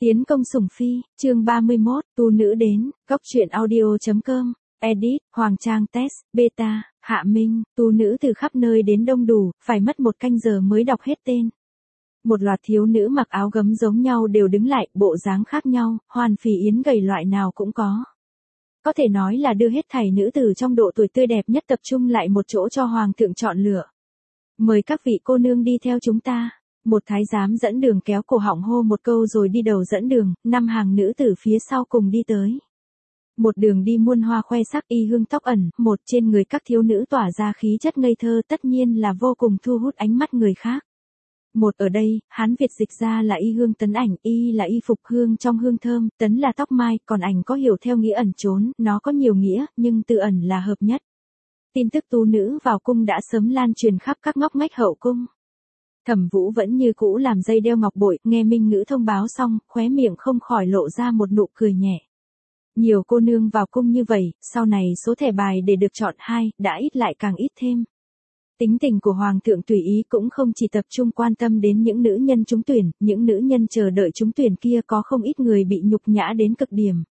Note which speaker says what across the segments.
Speaker 1: Tiến công sủng phi, chương 31, tu nữ đến, góc truyện audio.com, edit, Hoàng Trang test, beta, Hạ Minh, tu nữ từ khắp nơi đến đông đủ, phải mất 1 canh giờ mới đọc hết tên. Một loạt thiếu nữ mặc áo gấm giống nhau đều đứng lại, bộ dáng khác nhau, hoàn phì yến gầy loại nào cũng có. Có thể nói là đưa hết thảy nữ tử trong độ tuổi tươi đẹp nhất tập trung lại một chỗ cho Hoàng thượng chọn lựa. Mời các vị cô nương đi theo chúng ta. Một thái giám dẫn đường kéo cổ họng hô một câu rồi đi đầu dẫn đường, 5 hàng nữ tử phía sau cùng đi tới. Một đường đi muôn hoa khoe sắc y hương tóc ẩn, một trên người các thiếu nữ tỏa ra khí chất ngây thơ tất nhiên là vô cùng thu hút ánh mắt người khác. Một ở đây, Hán Việt dịch ra là y hương tấn ảnh, y là y phục hương trong hương thơm, tấn là tóc mai, còn ảnh có hiểu theo nghĩa ẩn trốn, nó có nhiều nghĩa, nhưng từ ẩn là hợp nhất. Tin tức tu nữ vào cung đã sớm lan truyền khắp các ngóc ngách hậu cung. Thẩm Vũ vẫn như cũ làm dây đeo ngọc bội, nghe minh ngữ thông báo xong, khóe miệng không khỏi lộ ra một nụ cười nhẹ. Nhiều cô nương vào cung như vậy, sau này số thẻ bài để được chọn 2, đã ít lại càng ít thêm. Tính tình của Hoàng thượng tùy ý cũng không chỉ tập trung quan tâm đến những nữ nhân trúng tuyển, những nữ nhân chờ đợi trúng tuyển kia có không ít người bị nhục nhã đến cực điểm.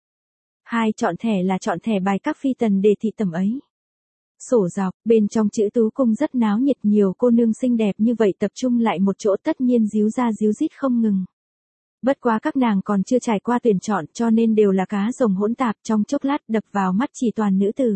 Speaker 1: 2 chọn thẻ là chọn thẻ bài các phi tần đề thị tầm ấy. Sổ dọc, bên trong chữ tú cung rất náo nhiệt, nhiều cô nương xinh đẹp như vậy tập trung lại một chỗ tất nhiên díu ra díu dít không ngừng. Bất quá các nàng còn chưa trải qua tuyển chọn cho nên đều là cá rồng hỗn tạp, trong chốc lát đập vào mắt chỉ toàn nữ tử.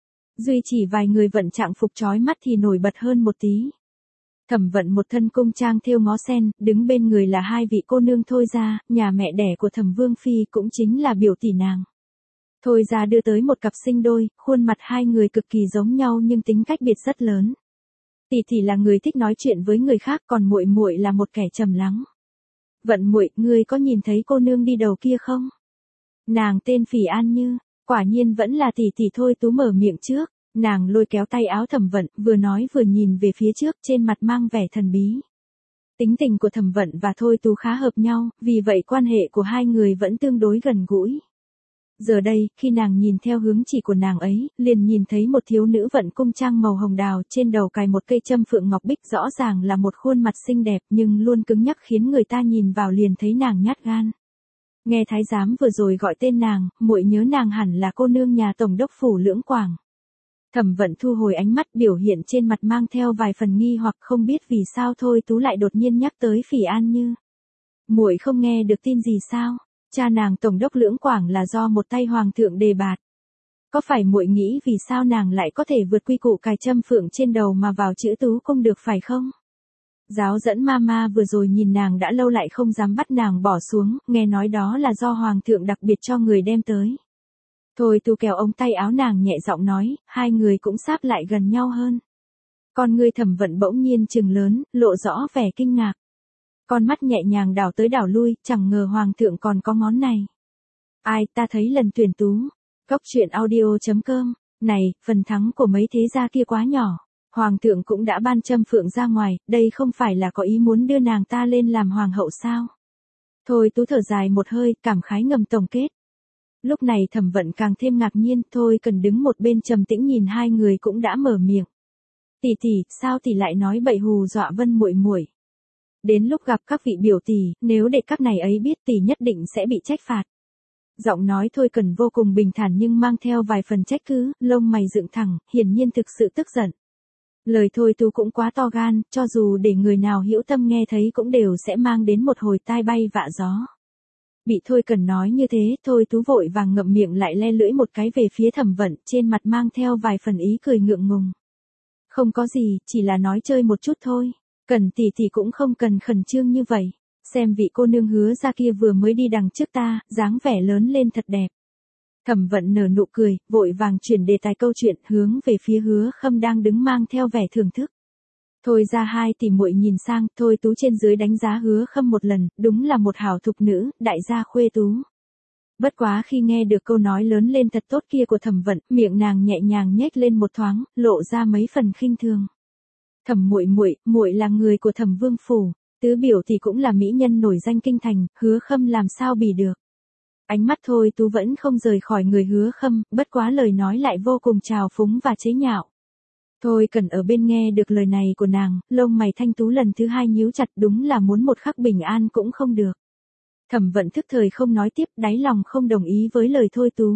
Speaker 1: Duy chỉ vài người vận trạng phục chói mắt thì nổi bật hơn một tí. Thẩm Vận một thân cung trang thêu ngó sen, đứng bên người là 2 vị cô nương Thôi Gia, nhà mẹ đẻ của Thẩm Vương Phi cũng chính là biểu tỷ nàng. Thôi Gia đưa tới một cặp sinh đôi, khuôn mặt 2 người cực kỳ giống nhau nhưng tính cách biệt rất lớn. Tỷ tỷ là người thích nói chuyện với người khác, còn muội muội là một kẻ trầm lắng. Vận muội, ngươi có nhìn thấy cô nương đi đầu kia không? Nàng tên Phỉ An Như, quả nhiên vẫn là tỷ tỷ. Thôi Tú mở miệng trước, nàng lôi kéo tay áo Thẩm Vận, vừa nói vừa nhìn về phía trước, trên mặt mang vẻ thần bí. Tính tình của Thẩm Vận và Thôi Tú khá hợp nhau, vì vậy quan hệ của 2 người vẫn tương đối gần gũi. Giờ đây, khi nàng nhìn theo hướng chỉ của nàng ấy, liền nhìn thấy một thiếu nữ vận cung trang màu hồng đào, trên đầu cài một cây châm phượng ngọc bích, rõ ràng là một khuôn mặt xinh đẹp nhưng luôn cứng nhắc khiến người ta nhìn vào liền thấy nàng nhát gan. Nghe thái giám vừa rồi gọi tên nàng, muội nhớ nàng hẳn là cô nương nhà tổng đốc phủ Lưỡng Quảng. Thẩm Vận thu hồi ánh mắt, biểu hiện trên mặt mang theo vài phần nghi hoặc, không biết vì sao Thôi Tú lại đột nhiên nhắc tới Phỉ An Như. Muội không nghe được tin gì sao? Cha nàng tổng đốc Lưỡng Quảng là do một tay hoàng thượng đề bạt. Có phải muội nghĩ vì sao nàng lại có thể vượt quy củ cài châm phượng trên đầu mà vào chữ tú cung được phải không? Giáo dẫn mama vừa rồi nhìn nàng đã lâu lại không dám bắt nàng bỏ xuống, nghe nói đó là do hoàng thượng đặc biệt cho người đem tới. Thôi Tú kéo ống tay áo nàng nhẹ giọng nói, 2 người cũng sáp lại gần nhau hơn. Con ngươi Thẩm Vận bỗng nhiên trừng lớn, lộ rõ vẻ kinh ngạc. Con mắt nhẹ nhàng đảo tới đảo lui, chẳng ngờ hoàng thượng còn có món này. Ai, ta thấy lần tuyển tú. Góc truyện audio.com, này, phần thắng của mấy thế gia kia quá nhỏ. Hoàng thượng cũng đã ban châm phượng ra ngoài, đây không phải là có ý muốn đưa nàng ta lên làm hoàng hậu sao? Thôi Tú thở dài một hơi, cảm khái ngầm tổng kết. Lúc này Thẩm Vận càng thêm ngạc nhiên, Thôi Cần đứng một bên trầm tĩnh nhìn 2 người cũng đã mở miệng. Tỷ tỷ, sao tỷ lại nói bậy hù dọa Vân muội muội? Đến lúc gặp các vị biểu tỷ, nếu để các này ấy biết tỷ nhất định sẽ bị trách phạt. Giọng nói Thôi Cần vô cùng bình thản nhưng mang theo vài phần trách cứ, lông mày dựng thẳng, hiển nhiên thực sự tức giận. Lời Thôi Tú cũng quá to gan, cho dù để người nào hữu tâm nghe thấy cũng đều sẽ mang đến một hồi tai bay vạ gió. Bị Thôi Cần nói như thế, Thôi Tú vội vàng ngậm miệng lại le lưỡi một cái về phía Thẩm Vận, trên mặt mang theo vài phần ý cười ngượng ngùng. Không có gì, chỉ là nói chơi một chút thôi. Cần tỷ tỷ cũng không cần khẩn trương như vậy. Xem vị cô nương Hứa ra kia vừa mới đi đằng trước ta, dáng vẻ lớn lên thật đẹp. Thẩm Vận nở nụ cười, vội vàng chuyển đề tài câu chuyện, hướng về phía Hứa Khâm đang đứng mang theo vẻ thưởng thức. Thôi ra 2 tỷ muội nhìn sang, Thôi Tú trên dưới đánh giá Hứa Khâm một lần, đúng là một hảo thục nữ, đại gia khuê tú. Bất quá khi nghe được câu nói lớn lên thật tốt kia của Thẩm Vận, miệng nàng nhẹ nhàng nhếch lên một thoáng, lộ ra mấy phần khinh thường. Thẩm muội muội, muội là người của Thẩm Vương phủ, tứ biểu thì cũng là mỹ nhân nổi danh kinh thành, Hứa Khâm làm sao bì được. Ánh mắt Thôi Tú vẫn không rời khỏi người Hứa Khâm, bất quá lời nói lại vô cùng trào phúng và chế nhạo. Thôi Cần ở bên nghe được lời này của nàng, lông mày thanh tú lần thứ 2 nhíu chặt, đúng là muốn một khắc bình an cũng không được. Thẩm Vận thức thời không nói tiếp, đáy lòng không đồng ý với lời Thôi Tú.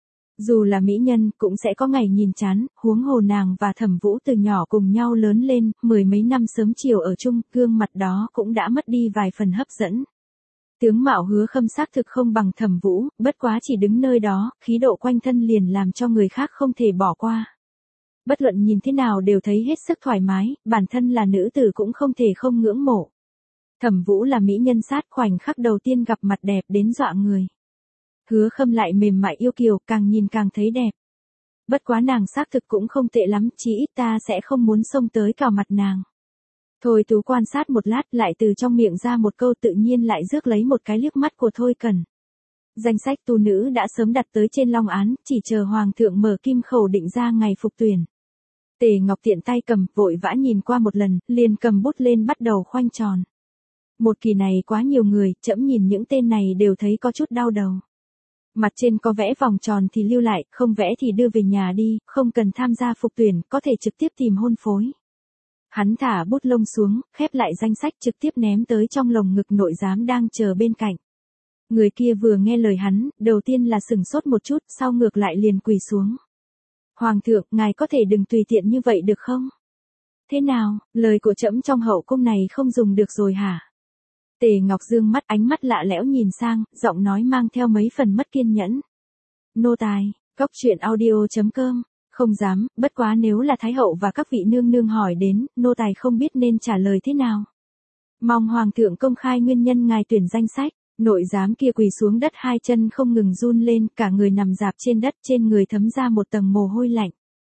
Speaker 1: Dù là mỹ nhân cũng sẽ có ngày nhìn chán, huống hồ nàng và Thẩm Vũ từ nhỏ cùng nhau lớn lên, mười mấy năm sớm chiều ở chung, gương mặt đó cũng đã mất đi vài phần hấp dẫn. Tướng mạo Hứa Khâm xác thực không bằng Thẩm Vũ, bất quá chỉ đứng nơi đó, khí độ quanh thân liền làm cho người khác không thể bỏ qua. Bất luận nhìn thế nào đều thấy hết sức thoải mái, bản thân là nữ tử cũng không thể không ngưỡng mộ. Thẩm Vũ là mỹ nhân sát, khoảnh khắc đầu tiên gặp mặt đẹp đến dọa người. Hứa Khâm lại mềm mại yêu kiều, càng nhìn càng thấy đẹp. Bất quá nàng xác thực cũng không tệ lắm, chỉ ít ta sẽ không muốn xông tới cào mặt nàng. Thôi Tú quan sát một lát, lại từ trong miệng ra một câu, tự nhiên lại rước lấy một cái liếc mắt của Thôi Cần. Danh sách tu nữ đã sớm đặt tới trên long án, chỉ chờ hoàng thượng mở kim khẩu định ra ngày phục tuyển. Tề Ngọc tiện tay cầm, vội vã nhìn qua một lần, liền cầm bút lên bắt đầu khoanh tròn. Một kỳ này quá nhiều người, trẫm nhìn những tên này đều thấy có chút đau đầu. Mặt trên có vẽ vòng tròn thì lưu lại, không vẽ thì đưa về nhà đi, không cần tham gia phục tuyển, có thể trực tiếp tìm hôn phối. Hắn thả bút lông xuống, khép lại danh sách, trực tiếp ném tới trong lồng ngực nội giám đang chờ bên cạnh. Người kia vừa nghe lời hắn, đầu tiên là sửng sốt một chút, sau ngược lại liền quỳ xuống. Hoàng thượng, ngài có thể đừng tùy tiện như vậy được không? Thế nào, lời của trẫm trong hậu cung này không dùng được rồi hả? Tề Ngọc dương mắt, ánh mắt lạ lẽo nhìn sang, giọng nói mang theo mấy phần mất kiên nhẫn. Nô tài, Cóc Truyện Audio.com, không dám, bất quá nếu là Thái hậu và các vị nương nương hỏi đến, nô tài không biết nên trả lời thế nào. Mong Hoàng thượng công khai nguyên nhân ngài tuyển danh sách. Nội giám kia quỳ xuống đất, hai chân không ngừng run lên, cả người nằm rạp trên đất, trên người thấm ra một tầng mồ hôi lạnh.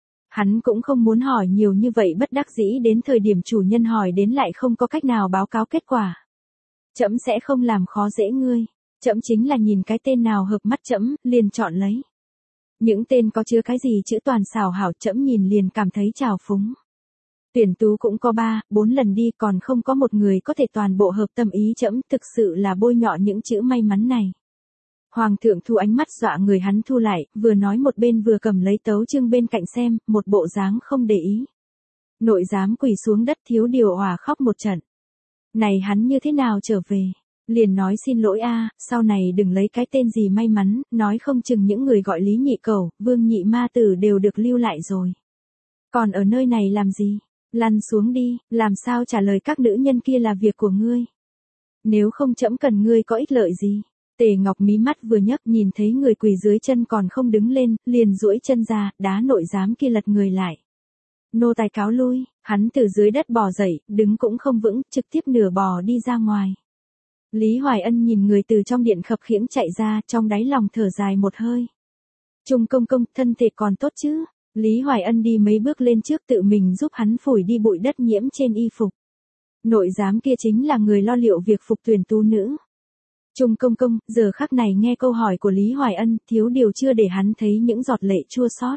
Speaker 1: Hắn cũng không muốn hỏi nhiều như vậy, bất đắc dĩ đến thời điểm chủ nhân hỏi đến lại không có cách nào báo cáo kết quả. Trẫm sẽ không làm khó dễ ngươi, trẫm chính là nhìn cái tên nào hợp mắt trẫm, liền chọn lấy. Những tên có chứa cái gì chữ toàn xảo hảo, trẫm nhìn liền cảm thấy trào phúng. Tuyển tú cũng có 3-4 lần đi, còn không có một người có thể toàn bộ hợp tâm ý trẫm, thực sự là bôi nhọ những chữ may mắn này. Hoàng thượng thu ánh mắt dọa người, hắn thu lại, vừa nói một bên vừa cầm lấy tấu chương bên cạnh xem, một bộ dáng không để ý. Nội giám quỳ xuống đất, thiếu điều hòa khóc một trận. Này hắn như thế nào trở về? Liền nói xin lỗi a, sau này đừng lấy cái tên gì may mắn, nói không chừng những người gọi Lý Nhị Cẩu, Vương Nhị Ma Tử đều được lưu lại rồi. Còn ở nơi này làm gì? Lăn xuống đi, làm sao trả lời các nữ nhân kia là việc của ngươi. Nếu không trẫm cần ngươi có ích lợi gì. Tề Ngọc mí mắt vừa nhấc, nhìn thấy người quỳ dưới chân còn không đứng lên, liền duỗi chân ra, đá nội giám kia lật người lại. Nô tài cáo lui, hắn từ dưới đất bò dậy, đứng cũng không vững, trực tiếp nửa bò đi ra ngoài. Lý Hoài Ân nhìn người từ trong điện khập khiễng chạy ra, trong đáy lòng thở dài một hơi. Trung công công, thân thể còn tốt chứ? Lý Hoài Ân đi mấy bước lên trước, tự mình giúp hắn phủi đi bụi đất nhiễm trên y phục. Nội giám kia chính là người lo liệu việc phục tuyển tu nữ. Trung công công, giờ khắc này nghe câu hỏi của Lý Hoài Ân, thiếu điều chưa để hắn thấy những giọt lệ chua xót.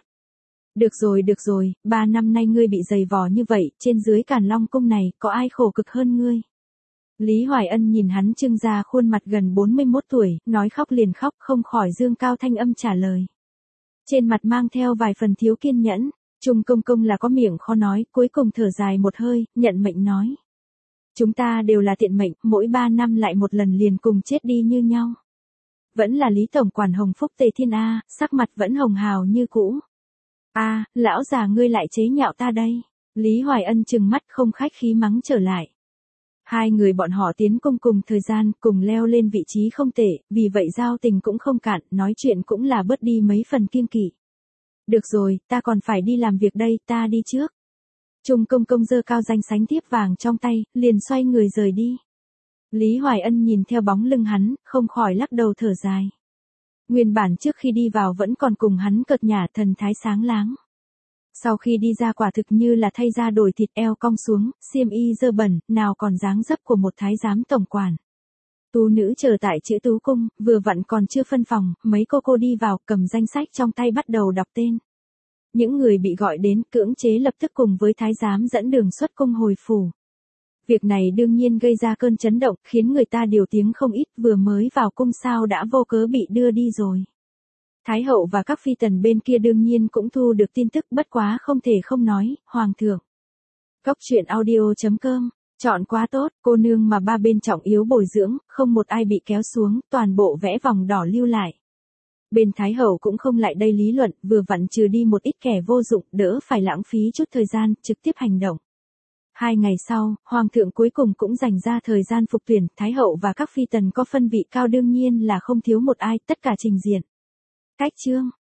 Speaker 1: Được rồi, 3 năm nay ngươi bị dày vò như vậy, trên dưới Càn Long cung này, có ai khổ cực hơn ngươi? Lý Hoài Ân nhìn hắn trưng ra khuôn mặt gần 41 tuổi, nói khóc liền khóc, không khỏi dương cao thanh âm trả lời. Trên mặt mang theo vài phần thiếu kiên nhẫn, Trung công công là có miệng khó nói, cuối cùng thở dài một hơi, nhận mệnh nói. Chúng ta đều là tiện mệnh, mỗi 3 năm lại một lần liền cùng chết đi như nhau. Vẫn là Lý Tổng quản Hồng Phúc Tề Thiên A, sắc mặt vẫn hồng hào như cũ. A, lão già ngươi lại chế nhạo ta đây. Lý Hoài Ân trừng mắt không khách khí mắng trở lại. Hai người bọn họ tiến cung cùng thời gian, cùng leo lên vị trí không tệ, vì vậy giao tình cũng không cạn, nói chuyện cũng là bớt đi mấy phần kiêng kỵ. Được rồi, ta còn phải đi làm việc đây, ta đi trước. Trung công công giơ cao danh sánh thiếp vàng trong tay, liền xoay người rời đi. Lý Hoài Ân nhìn theo bóng lưng hắn, không khỏi lắc đầu thở dài. Nguyên bản trước khi đi vào vẫn còn cùng hắn cợt nhả, thần thái sáng láng. Sau khi đi ra quả thực như là thay da đổi thịt, eo cong xuống, xiêm y dơ bẩn, nào còn dáng dấp của một thái giám tổng quản. Tú nữ chờ tại chữ tú cung, vừa vặn còn chưa phân phòng, mấy cô đi vào, cầm danh sách trong tay bắt đầu đọc tên. Những người bị gọi đến cưỡng chế lập tức cùng với thái giám dẫn đường xuất cung hồi phủ. Việc này đương nhiên gây ra cơn chấn động, khiến người ta điều tiếng không ít, vừa mới vào cung sao đã vô cớ bị đưa đi rồi. Thái hậu và các phi tần bên kia đương nhiên cũng thu được tin tức, bất quá không thể không nói, Hoàng thượng. Cóc Truyện Audio.com Chọn quá tốt, cô nương mà ba bên trọng yếu bồi dưỡng, không một ai bị kéo xuống, toàn bộ vẽ vòng đỏ lưu lại. Bên Thái Hậu cũng không lại đây lý luận, vừa vặn trừ đi một ít kẻ vô dụng, đỡ phải lãng phí chút thời gian, trực tiếp hành động. 2 ngày sau, Hoàng thượng cuối cùng cũng dành ra thời gian phục tuyển, Thái Hậu và các phi tần có phân vị cao đương nhiên là không thiếu một ai, tất cả trình diện. Cách chương